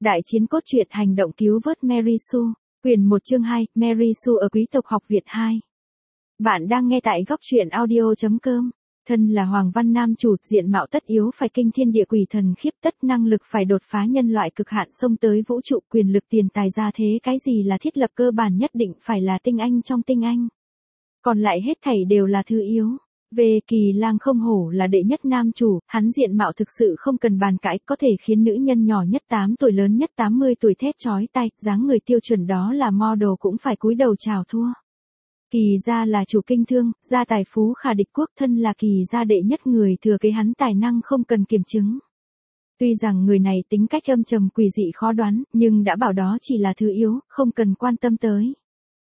Đại chiến cốt truyện hành động cứu vớt Mary Sue, quyển 1 chương 2, Mary Sue ở quý tộc học viện 2. Bạn đang nghe tại góc truyện audio.com. Thân là Hoàng Văn Nam chủ, diện mạo tất yếu phải kinh thiên địa quỷ thần khiếp, tất năng lực phải đột phá nhân loại cực hạn xông tới vũ trụ, quyền lực tiền tài gia thế cái gì là thiết lập cơ bản nhất định phải là tinh anh trong tinh anh. Còn lại hết thảy đều là thứ yếu. Về Kỳ Lang không hổ là đệ nhất nam chủ, hắn diện mạo thực sự không cần bàn cãi, có thể khiến nữ nhân nhỏ nhất 8 tuổi lớn nhất 80 tuổi thét chói tai, dáng người tiêu chuẩn đó là model cũng phải cúi đầu chào thua. Kỳ gia là chủ kinh thương, gia tài phú khả địch quốc, thân là Kỳ gia đệ nhất người thừa kế, hắn tài năng không cần kiểm chứng. Tuy rằng người này tính cách âm trầm quỷ dị khó đoán, nhưng đã bảo đó chỉ là thứ yếu, không cần quan tâm tới.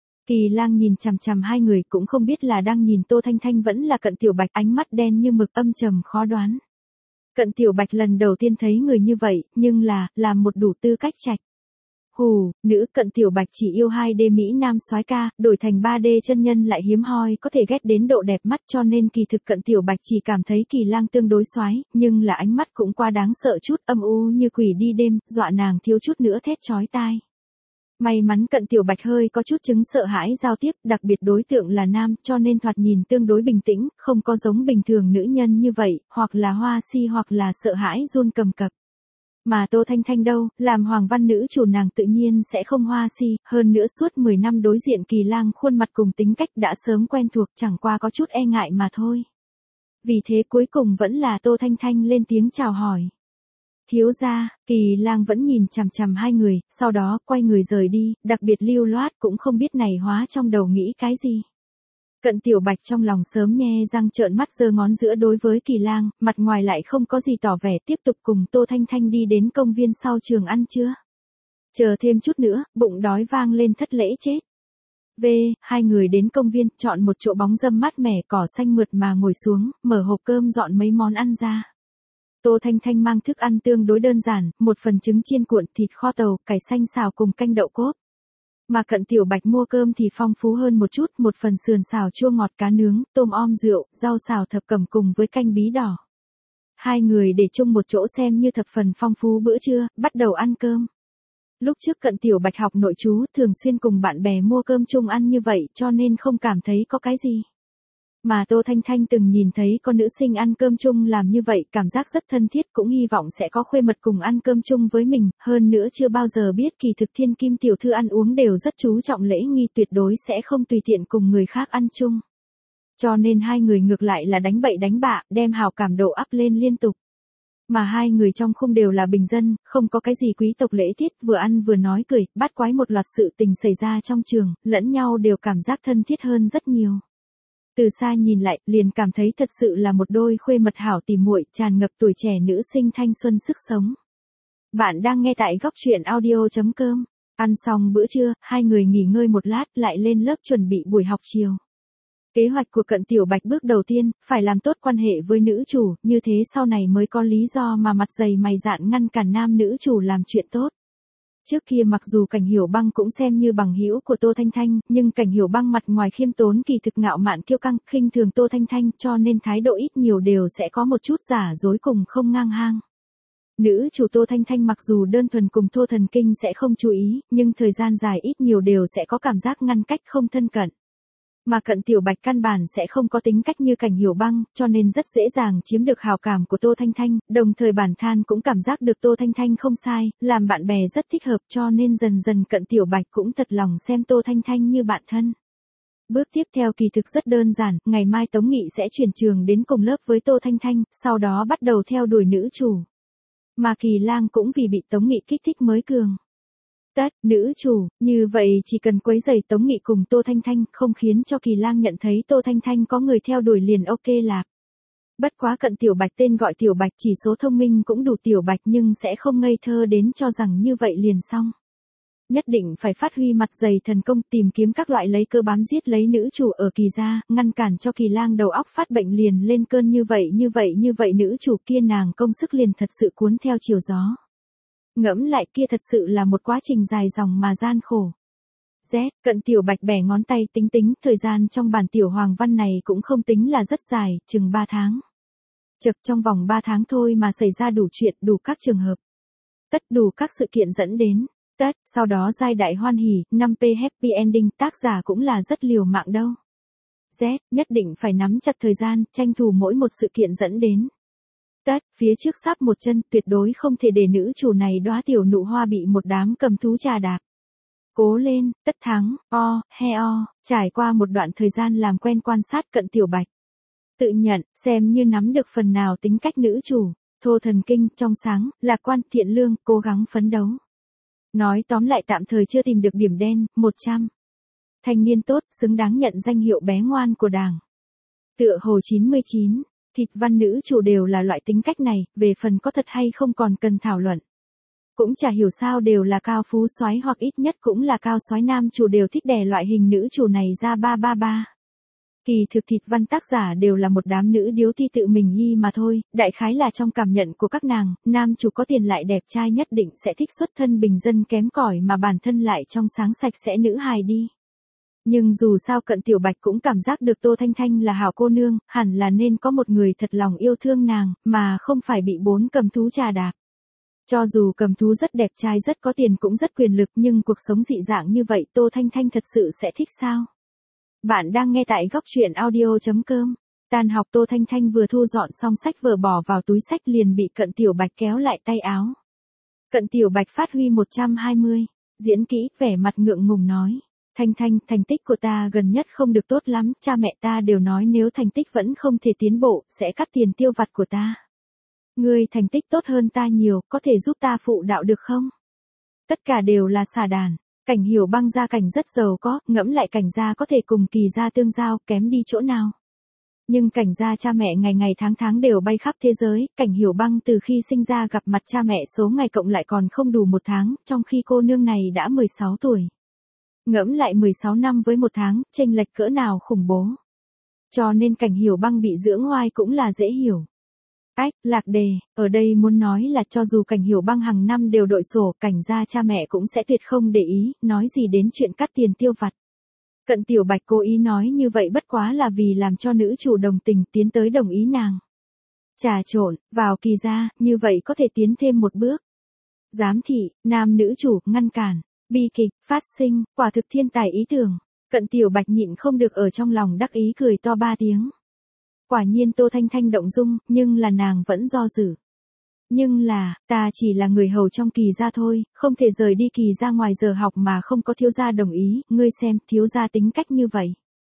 Kỳ Lang nhìn chằm chằm hai người, cũng không biết là đang nhìn Tô Thanh Thanh vẫn là Cận Tiểu Bạch, ánh mắt đen như mực âm trầm khó đoán. Cận Tiểu Bạch lần đầu tiên thấy người như vậy, nhưng là một đủ tư cách trạch. Hù, nữ Cận Tiểu Bạch chỉ yêu 2D Mỹ Nam soái ca, đổi thành 3D chân nhân lại hiếm hoi, có thể ghét đến độ đẹp mắt, cho nên kỳ thực Cận Tiểu Bạch chỉ cảm thấy Kỳ Lang tương đối soái, nhưng là ánh mắt cũng quá đáng sợ chút, âm u như quỷ đi đêm, dọa nàng thiếu chút nữa thét chói tai. May mắn Cận Tiểu Bạch hơi có chút chứng sợ hãi giao tiếp, đặc biệt đối tượng là nam, cho nên thoạt nhìn tương đối bình tĩnh, không có giống bình thường nữ nhân như vậy, hoặc là hoa si hoặc là sợ hãi run cầm cập. Mà Tô Thanh Thanh đâu, làm Hoàng Văn nữ chủ nàng tự nhiên sẽ không hoa si, hơn nữa suốt 10 năm đối diện Kỳ Lang khuôn mặt cùng tính cách đã sớm quen thuộc, chẳng qua có chút e ngại mà thôi. Vì thế cuối cùng vẫn là Tô Thanh Thanh lên tiếng chào hỏi. Thiếu gia, Kỳ Lang vẫn nhìn chằm chằm hai người, sau đó quay người rời đi, đặc biệt lưu loát, cũng không biết này hóa trong đầu nghĩ cái gì. Cận Tiểu Bạch trong lòng sớm nhe răng trợn mắt giơ ngón giữa đối với Kỳ Lang, mặt ngoài lại không có gì tỏ vẻ, tiếp tục cùng Tô Thanh Thanh đi đến công viên sau trường ăn trưa. Chờ thêm chút nữa, bụng đói vang lên thất lễ chết. Hai người đến công viên, chọn một chỗ bóng râm mát mẻ, cỏ xanh mượt mà ngồi xuống, mở hộp cơm dọn mấy món ăn ra. Tô Thanh Thanh mang thức ăn tương đối đơn giản, một phần trứng chiên cuộn, thịt kho tàu, cải xanh xào cùng canh đậu cốp. Mà Cận Tiểu Bạch mua cơm thì phong phú hơn một chút, một phần sườn xào chua ngọt cá nướng, tôm om rượu, rau xào thập cẩm cùng với canh bí đỏ. Hai người để chung một chỗ xem như thập phần phong phú bữa trưa, bắt đầu ăn cơm. Lúc trước Cận Tiểu Bạch học nội trú, thường xuyên cùng bạn bè mua cơm chung ăn như vậy, cho nên không cảm thấy có cái gì. Mà Tô Thanh Thanh từng nhìn thấy có nữ sinh ăn cơm chung làm như vậy, cảm giác rất thân thiết, cũng hy vọng sẽ có khuê mật cùng ăn cơm chung với mình, hơn nữa chưa bao giờ biết kỳ thực thiên kim tiểu thư ăn uống đều rất chú trọng lễ nghi, tuyệt đối sẽ không tùy tiện cùng người khác ăn chung. Cho nên hai người ngược lại là đánh bậy đánh bạ, đem hào cảm độ up lên liên tục. Mà hai người trong khung đều là bình dân, không có cái gì quý tộc lễ tiết, vừa ăn vừa nói cười, bát quái một loạt sự tình xảy ra trong trường, lẫn nhau đều cảm giác thân thiết hơn rất nhiều. Từ xa nhìn lại, liền cảm thấy thật sự là một đôi khuê mật hảo tỉ muội, tràn ngập tuổi trẻ nữ sinh thanh xuân sức sống. Bạn đang nghe tại góc truyện audio.com. Ăn xong bữa trưa, hai người nghỉ ngơi một lát, lại lên lớp chuẩn bị buổi học chiều. Kế hoạch của Cận Tiểu Bạch bước đầu tiên, phải làm tốt quan hệ với nữ chủ, như thế sau này mới có lý do mà mặt dày mày dạn ngăn cản nam nữ chủ làm chuyện tốt. Trước kia mặc dù Cảnh Hiểu Băng cũng xem như bằng hữu của Tô Thanh Thanh, nhưng Cảnh Hiểu Băng mặt ngoài khiêm tốn kỳ thực ngạo mạn kiêu căng, khinh thường Tô Thanh Thanh, cho nên thái độ ít nhiều đều sẽ có một chút giả dối cùng không ngang hang. Nữ chủ Tô Thanh Thanh mặc dù đơn thuần cùng Tô Thần Kinh sẽ không chú ý, nhưng thời gian dài ít nhiều đều sẽ có cảm giác ngăn cách không thân cận. Mà Cận Tiểu Bạch căn bản sẽ không có tính cách như Cảnh Hiểu Băng, cho nên rất dễ dàng chiếm được hào cảm của Tô Thanh Thanh, đồng thời bản thân cũng cảm giác được Tô Thanh Thanh không sai, làm bạn bè rất thích hợp, cho nên dần dần Cận Tiểu Bạch cũng thật lòng xem Tô Thanh Thanh như bạn thân. Bước tiếp theo kỳ thực rất đơn giản, ngày mai Tống Nghị sẽ chuyển trường đến cùng lớp với Tô Thanh Thanh, sau đó bắt đầu theo đuổi nữ chủ. Mà Kỳ Lang cũng vì bị Tống Nghị kích thích mới cường. Nữ chủ, như vậy chỉ cần quấy rầy Tống Nghị cùng Tô Thanh Thanh, không khiến cho Kỳ Lang nhận thấy Tô Thanh Thanh có người theo đuổi liền ok lạc. Bất quá Cận Tiểu Bạch tên gọi Tiểu Bạch, chỉ số thông minh cũng đủ Tiểu Bạch, nhưng sẽ không ngây thơ đến cho rằng như vậy liền xong. Nhất định phải phát huy mặt dày thần công, tìm kiếm các loại lấy cơ bám giết lấy nữ chủ ở Kỳ gia, ngăn cản cho Kỳ Lang đầu óc phát bệnh liền lên cơn như vậy nữ chủ kia nàng công sức liền thật sự cuốn theo chiều gió. Ngẫm lại kia thật sự là một quá trình dài dòng mà gian khổ. Cận Tiểu Bạch bẻ ngón tay tính, thời gian trong bản tiểu Hoàng Văn này cũng không tính là rất dài, chừng 3 tháng. Chật trong vòng 3 tháng thôi mà xảy ra đủ chuyện, đủ các trường hợp. Tất đủ các sự kiện dẫn đến. Tất, sau đó giai đại hoan hỉ, 5P happy ending, tác giả cũng là rất liều mạng đâu. Z, nhất định phải nắm chặt thời gian, tranh thủ mỗi một sự kiện dẫn đến. Tất, phía trước sắp một chân, tuyệt đối không thể để nữ chủ này đóa tiểu nụ hoa bị một đám cầm thú trà đạp. Cố lên, tất thắng, trải qua một đoạn thời gian làm quen quan sát Cận Tiểu Bạch. Tự nhận, xem như nắm được phần nào tính cách nữ chủ, thô thần kinh, trong sáng, lạc quan, thiện lương, cố gắng phấn đấu. Nói tóm lại tạm thời chưa tìm được điểm đen, 100. Thanh niên tốt, xứng đáng nhận danh hiệu bé ngoan của Đảng. Tựa hồ 99, thịt văn nữ chủ đều là loại tính cách này, về phần có thật hay không còn cần thảo luận. Cũng chả hiểu sao đều là cao phú soái hoặc ít nhất cũng là cao soái nam chủ đều thích đè loại hình nữ chủ này ra 333. Kỳ thực thịt văn tác giả đều là một đám nữ điếu ti tự mình nhi mà thôi, đại khái là trong cảm nhận của các nàng, nam chủ có tiền lại đẹp trai nhất định sẽ thích xuất thân bình dân kém cỏi mà bản thân lại trong sáng sạch sẽ nữ hài đi. Nhưng dù sao Cận Tiểu Bạch cũng cảm giác được Tô Thanh Thanh là hảo cô nương, hẳn là nên có một người thật lòng yêu thương nàng, mà không phải bị 4 cầm thú trà đạp. Cho dù cầm thú rất đẹp trai rất có tiền cũng rất quyền lực nhưng cuộc sống dị dạng như vậy Tô Thanh Thanh thật sự sẽ thích sao? Bạn đang nghe tại góc truyện audio.com. Tan học Tô Thanh Thanh vừa thu dọn xong sách vở bỏ vào túi sách liền bị Cận Tiểu Bạch kéo lại tay áo. Cận Tiểu Bạch phát huy 120, diễn kỹ, vẻ mặt ngượng ngùng nói. Thanh Thanh, thành tích của ta gần nhất không được tốt lắm, cha mẹ ta đều nói nếu thành tích vẫn không thể tiến bộ, sẽ cắt tiền tiêu vặt của ta. Ngươi thành tích tốt hơn ta nhiều, có thể giúp ta phụ đạo được không? Tất cả đều là xà đàn. Cảnh Hiểu Băng gia cảnh rất giàu có, ngẫm lại Cảnh gia có thể cùng Kỳ gia tương giao, kém đi chỗ nào. Nhưng Cảnh gia cha mẹ ngày ngày tháng đều bay khắp thế giới, Cảnh Hiểu Băng từ khi sinh ra gặp mặt cha mẹ số ngày cộng lại còn không đủ 1 tháng, trong khi cô nương này đã 16 tuổi. Ngẫm lại 16 năm với 1 tháng, chênh lệch cỡ nào khủng bố. Cho nên Cảnh Hiểu Băng bị dưỡng oai cũng là dễ hiểu. Lạc đề, ở đây muốn nói là cho dù Cảnh Hiểu Băng hàng năm đều đội sổ, Cảnh gia cha mẹ cũng sẽ tuyệt không để ý, nói gì đến chuyện cắt tiền tiêu vặt. Cận Tiểu Bạch cố ý nói như vậy bất quá là vì làm cho nữ chủ đồng tình tiến tới đồng ý nàng. Trà trộn, vào Kỳ gia, như vậy có thể tiến thêm một bước. Giám thị, nam nữ chủ, ngăn cản, bi kịch, phát sinh, quả thực thiên tài ý tưởng. Cận Tiểu Bạch nhịn không được ở trong lòng đắc ý cười to 3 tiếng. Quả nhiên Tô Thanh Thanh động dung, nhưng là nàng vẫn do dự. Nhưng là, ta chỉ là người hầu trong Kỳ gia thôi, không thể rời đi Kỳ gia ngoài giờ học mà không có thiếu gia đồng ý, ngươi xem, thiếu gia tính cách như vậy.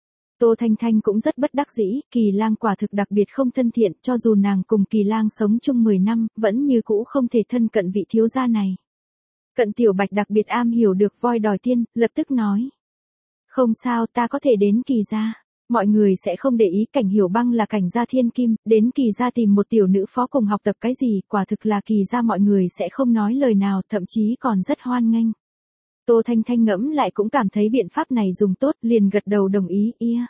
Tô Thanh Thanh cũng rất bất đắc dĩ, Kỳ Lang quả thực đặc biệt không thân thiện, cho dù nàng cùng Kỳ Lang sống chung 10 năm, vẫn như cũ không thể thân cận vị thiếu gia này. Cận Tiểu Bạch đặc biệt am hiểu được voi đòi tiên, lập tức nói. Không sao, ta có thể đến Kỳ gia. Mọi người sẽ không để ý Cảnh Hiểu Băng là Cảnh gia thiên kim, đến Kỳ gia tìm một tiểu nữ phó cùng học tập cái gì, quả thực là Kỳ gia mọi người sẽ không nói lời nào, thậm chí còn rất hoan nghênh. Tô Thanh Thanh ngẫm lại cũng cảm thấy biện pháp này dùng tốt, liền gật đầu đồng ý,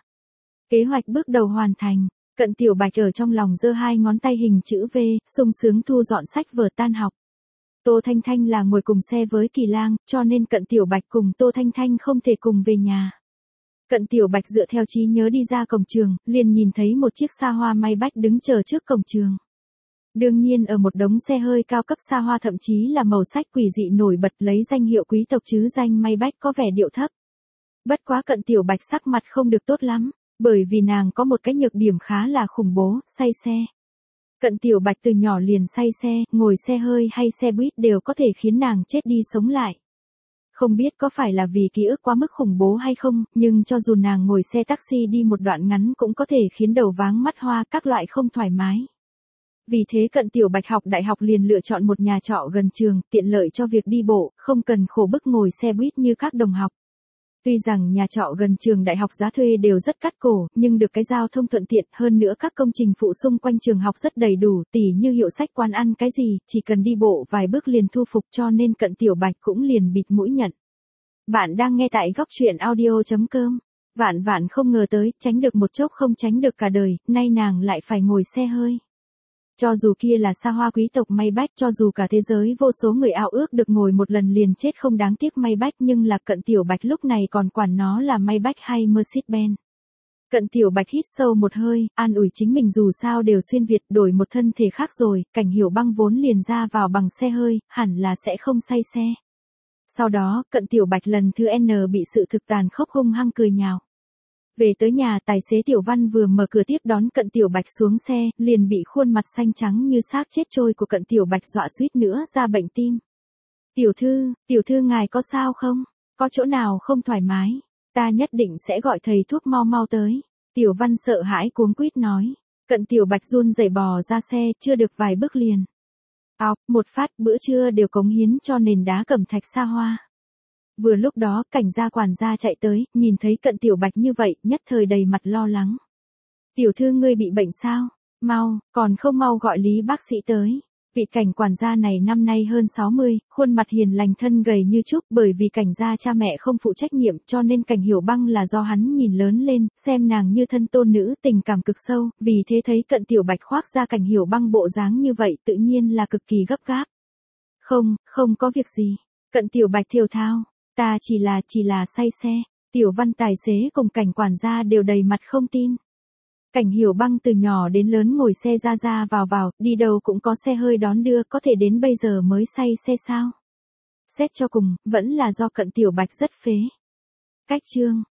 Kế hoạch bước đầu hoàn thành, Cận Tiểu Bạch ở trong lòng giơ 2 ngón tay hình chữ V, sung sướng thu dọn sách vở tan học. Tô Thanh Thanh là ngồi cùng xe với Kỳ Lang, cho nên Cận Tiểu Bạch cùng Tô Thanh Thanh không thể cùng về nhà. Cận Tiểu Bạch dựa theo trí nhớ đi ra cổng trường, liền nhìn thấy một chiếc xa hoa Maybach đứng chờ trước cổng trường. Đương nhiên ở một đống xe hơi cao cấp xa hoa thậm chí là màu sắc quỷ dị nổi bật lấy danh hiệu quý tộc chứ danh Maybach có vẻ điệu thấp. Bất quá Cận Tiểu Bạch sắc mặt không được tốt lắm, bởi vì nàng có một cái nhược điểm khá là khủng bố, say xe. Cận Tiểu Bạch từ nhỏ liền say xe, ngồi xe hơi hay xe buýt đều có thể khiến nàng chết đi sống lại. Không biết có phải là vì ký ức quá mức khủng bố hay không, nhưng cho dù nàng ngồi xe taxi đi một đoạn ngắn cũng có thể khiến đầu váng mắt hoa các loại không thoải mái. Vì thế Cận Tiểu Bạch học đại học liền lựa chọn một nhà trọ gần trường, tiện lợi cho việc đi bộ, không cần khổ bức ngồi xe buýt như các đồng học. Tuy rằng nhà trọ gần trường đại học giá thuê đều rất cắt cổ, nhưng được cái giao thông thuận tiện, hơn nữa các công trình phụ xung quanh trường học rất đầy đủ, tỉ như hiệu sách, quán ăn cái gì, chỉ cần đi bộ vài bước liền thu phục, cho nên Cận Tiểu Bạch cũng liền bịt mũi nhận. Bạn đang nghe tại góc truyện audio.com. Vạn không ngờ tới, tránh được một chốc không tránh được cả đời, nay nàng lại phải ngồi xe hơi. Cho dù kia là xa hoa quý tộc Maybach, cho dù cả thế giới vô số người ao ước được ngồi một lần liền chết không đáng tiếc Maybach, nhưng là Cận Tiểu Bạch lúc này còn quản nó là Maybach hay Mercedes-Benz. Cận Tiểu Bạch hít sâu một hơi, an ủi chính mình dù sao đều xuyên Việt đổi một thân thể khác rồi, Cảnh Hiểu Băng vốn liền ra vào bằng xe hơi, hẳn là sẽ không say xe. Sau đó, Cận Tiểu Bạch lần thứ N bị sự thực tàn khốc hung hăng cười nhạo. Về tới nhà, tài xế Tiểu Văn vừa mở cửa tiếp đón Cận Tiểu Bạch xuống xe, liền bị khuôn mặt xanh trắng như xác chết trôi của Cận Tiểu Bạch dọa suýt nữa ra bệnh tim. Tiểu thư ngài có sao không? Có chỗ nào không thoải mái? Ta nhất định sẽ gọi thầy thuốc mau mau tới. Tiểu Văn sợ hãi cuống quýt nói. Cận Tiểu Bạch run rẩy bò ra xe, chưa được vài bước liền. Một phát bữa trưa đều cống hiến cho nền đá cẩm thạch xa hoa. Vừa lúc đó, cảnh gia quản gia chạy tới, nhìn thấy Cận Tiểu Bạch như vậy, nhất thời đầy mặt lo lắng. Tiểu thư ngươi bị bệnh sao? Mau, còn không mau gọi Lý bác sĩ tới. Vị cảnh quản gia này năm nay hơn 60, khuôn mặt hiền lành thân gầy như trúc, bởi vì cảnh gia cha mẹ không phụ trách nhiệm cho nên Cảnh Hiểu Băng là do hắn nhìn lớn lên, xem nàng như thân tôn nữ, tình cảm cực sâu, vì thế thấy Cận Tiểu Bạch khoác ra Cảnh Hiểu Băng bộ dáng như vậy tự nhiên là cực kỳ gấp gáp. Không có việc gì. Cận Tiểu Bạch thều thào, ta chỉ là say xe. Tiểu Văn tài xế cùng cảnh quản gia đều đầy mặt không tin. Cảnh Hiểu Băng từ nhỏ đến lớn ngồi xe ra vào, đi đâu cũng có xe hơi đón đưa, có thể đến bây giờ mới say xe sao? Xét cho cùng, vẫn là do Cận Tiểu Bạch rất phế. Cách chương